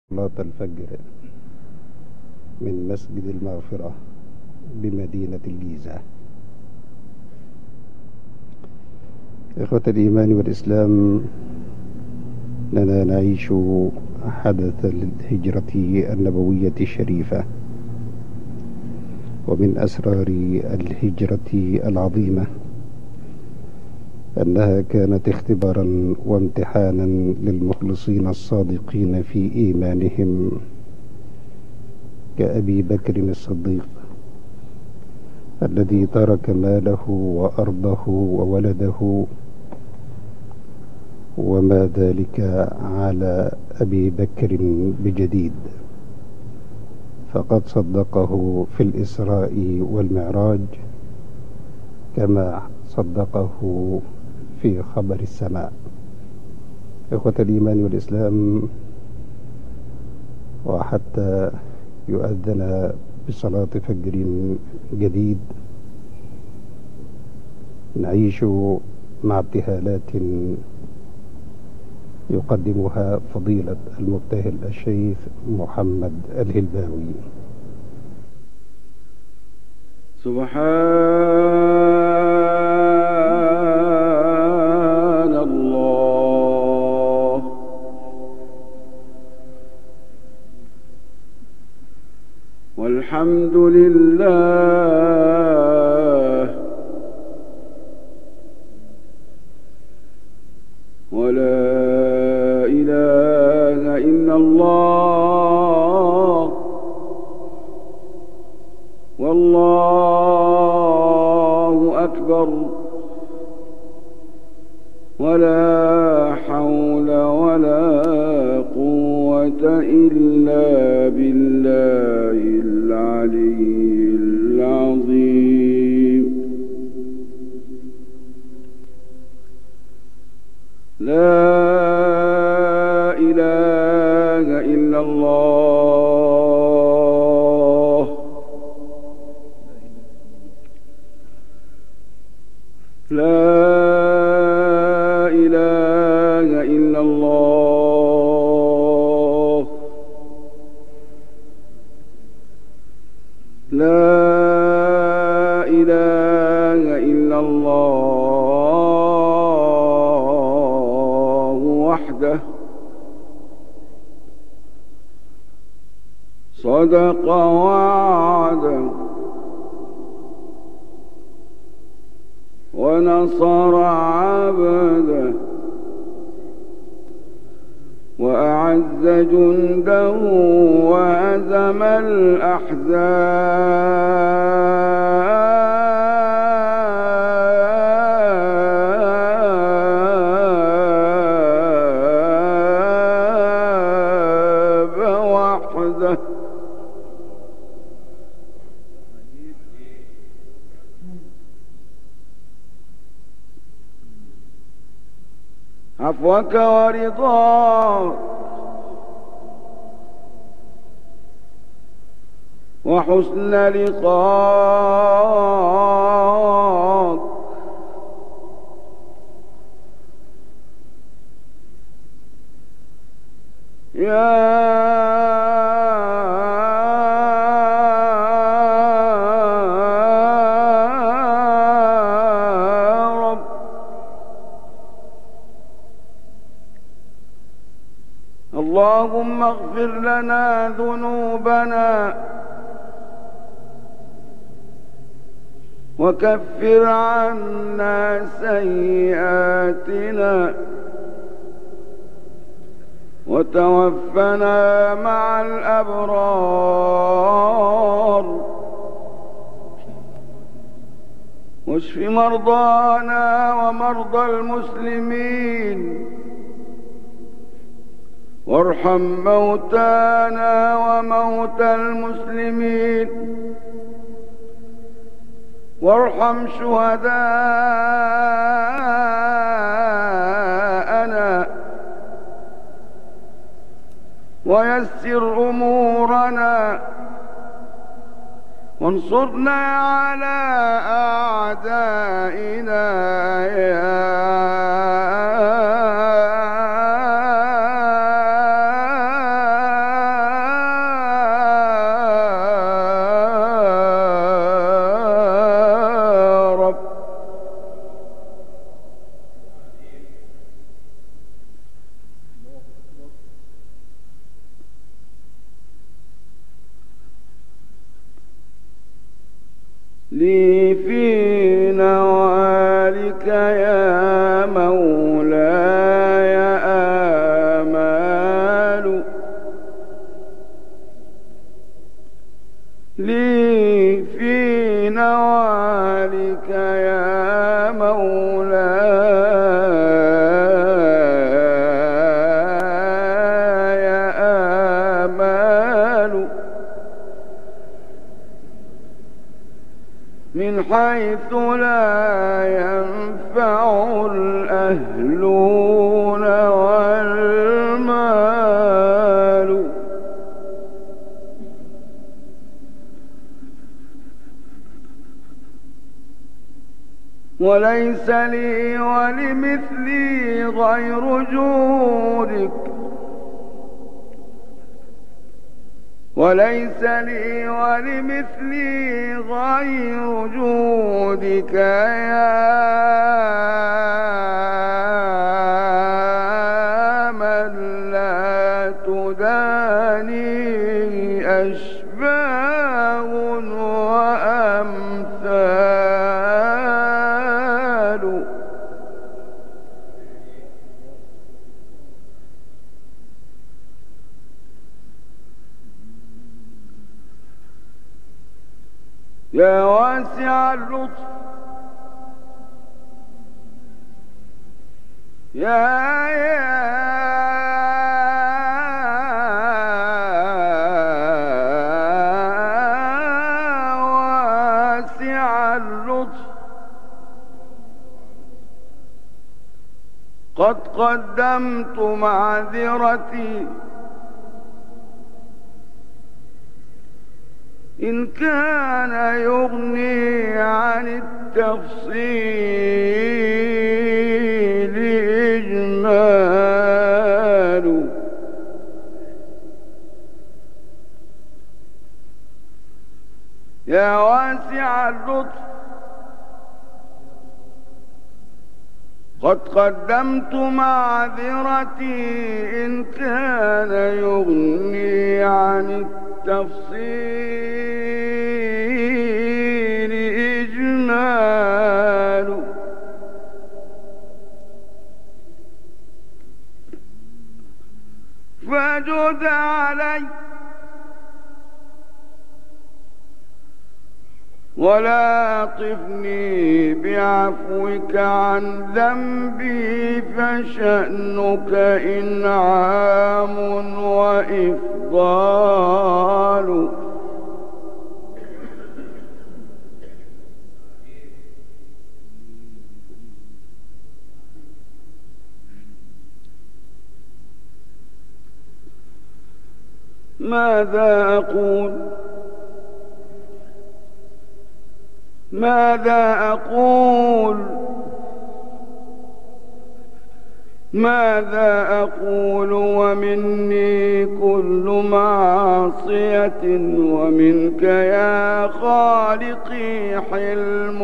صلاة الفجر من مسجد المغفرة بمدينة الجيزة. إخوة الإيمان والإسلام، لنا نعيش حدث الهجرة النبوية الشريفة، ومن أسرار الهجرة العظيمة أنها كانت اختبارا وامتحانا للمخلصين الصادقين في إيمانهم كأبي بكر الصديق الذي ترك ماله وأرضه وولده وما ذلك على أبي بكر بجديد، فقد صدقه في الإسراء والمعراج كما صدقه في خبر السماء. إخوة الإيمان والإسلام، وحتى يؤذن بصلاة فجر جديد نعيش مع ابتهالات يقدمها فضيلة المبتهل الشيخ محمد الهلباوي. سبحان الله والحمد لله ولا إله إلا الله والله أكبر ولا حول ولا قوة إلا بالله العلي العظيم. لا إله إلا الله لا إله إلا الله لا إله إلا الله وحده صدق وعده ونصر عبده وأعز جنده وهزم الأحزاب وحده. عفوك ورضاك وحسن لقاك يا اللهم اغفر لنا ذنوبنا وكفر عنا سيئاتنا وتوفنا مع الأبرار واشف مرضانا ومرضى المسلمين وارحم موتانا وموتى المسلمين وارحم شهداءنا ويسر أمورنا وانصرنا على أعدائنا يا لي في نوالك يا مولاي آمال لي في نوالك يا مولاي آمال من حيث لا ينفع الأهلون والمال وليس لي ولمثلي غير جودك وليس لي ولمثلي غير جودك يا من لا تدانيه أشباه وأمثال يا واسع اللطف يا واسع اللطف قد قدمت معذرتي إن كان يغني عن التفصيل إجمال يا واسع اللطف قد قدمت معذرتي إن كان يغني عن التفصيل إجمال فجد علي ولا طفني بعفوك عن ذنبي فشأنك إنعام وإفضال ماذا أقول ماذا أقول ماذا أقول ومني كل معصية ومنك يا خالقي حلم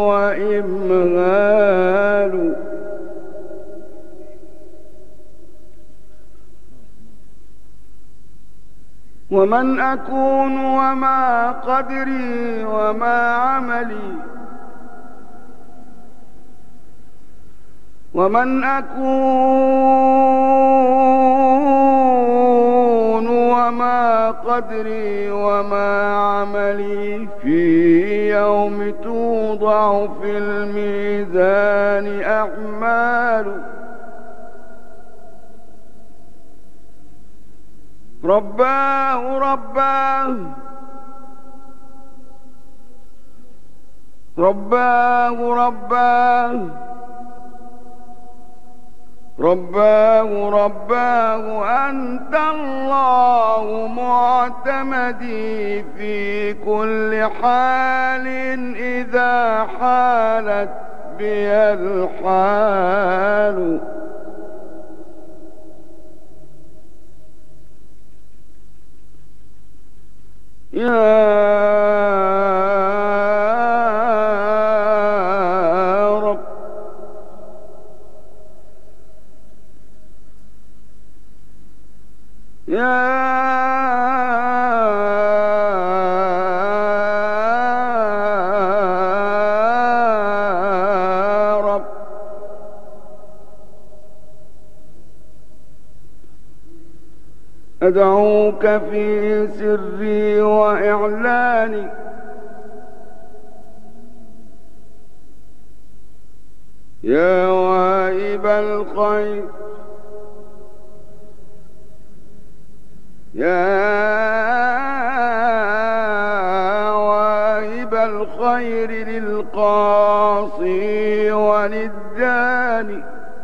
وإمهال ومن أكون وما قدري وما عملي ومن أكون وما قدري وما عملي في يوم توضع في الميزان أعمال رباه رباه رباه رباه رباه رباه أنت الله معتمدي في كل حال إذا حالت بي الحال يا رب يا أدعوك في سري وإعلاني يا واهب الخير يا واهب الخير للقاصي وللداني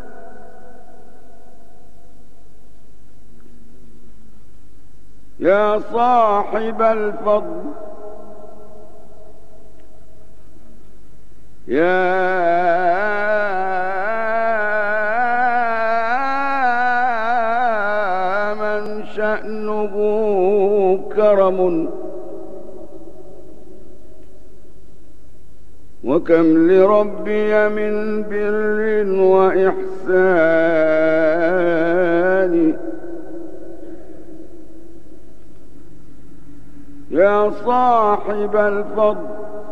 يا صاحب الفضل يا من شأنه كرم وكم لربي من بر وإحسان يا صاحب الفضل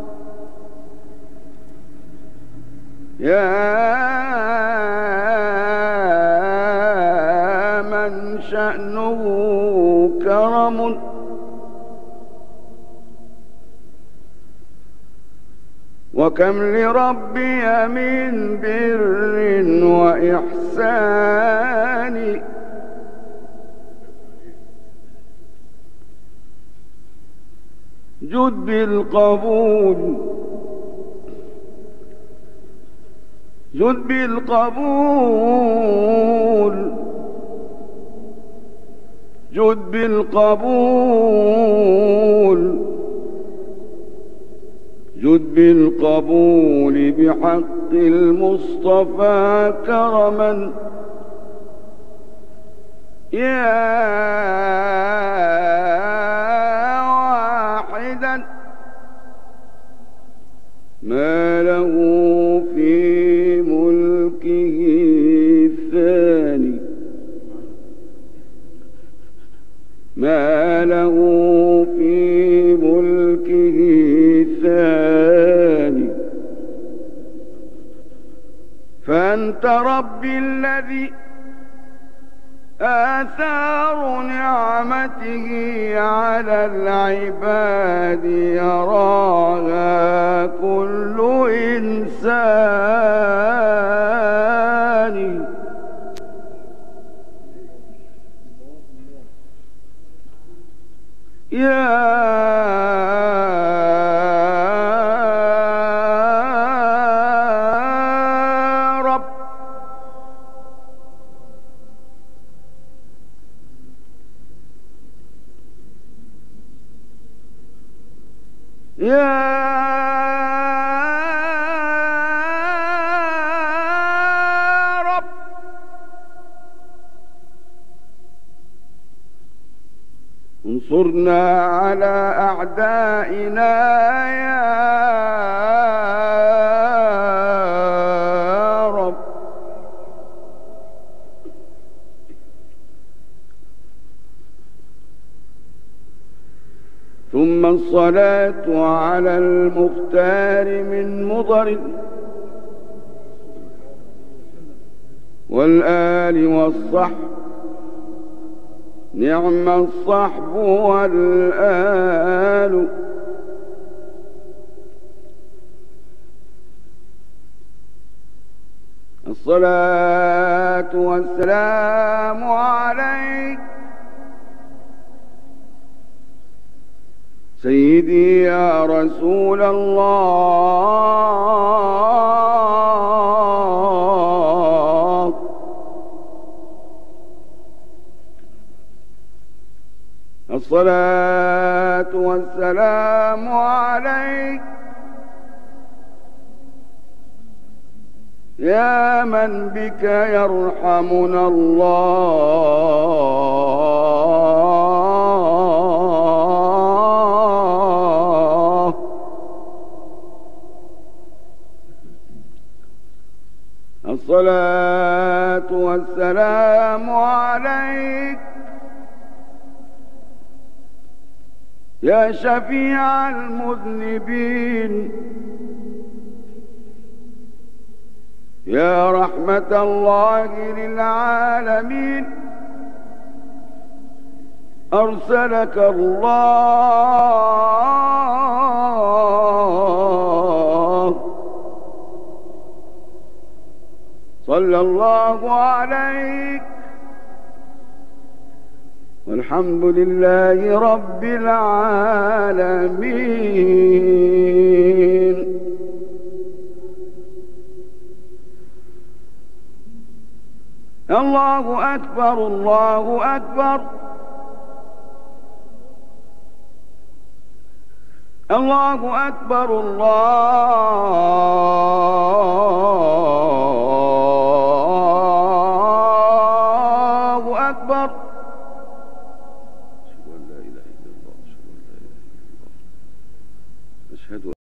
يا من شأنه كرم وكم لربي من بر وإحسان جد بالقبول جد بالقبول جد بالقبول جد بالقبول بحق المصطفى كرما يا واحدا ما له في ملكه ثاني ما له في ملكه ثاني فأنت ربي الذي آثار نعمته على العباد يراها كل إنسان يا يا رب انصرنا على أعدائنا يا رب ثم الصلاة على المختار من مضر والآل والصحب نعم الصحب والآل الصلاة والسلام عليك سيدي يا رسول الله الصلاة والسلام عليك يا من بك يرحمنا الله الصلاة والسلام عليك يا شفيع المذنبين يا رحمة الله للعالمين أرسلك الله صلى الله عليك والحمد لله رب العالمين. الله أكبر الله أكبر الله أكبر الله أكبر. أشهد أن لا إله إلا الله أشهد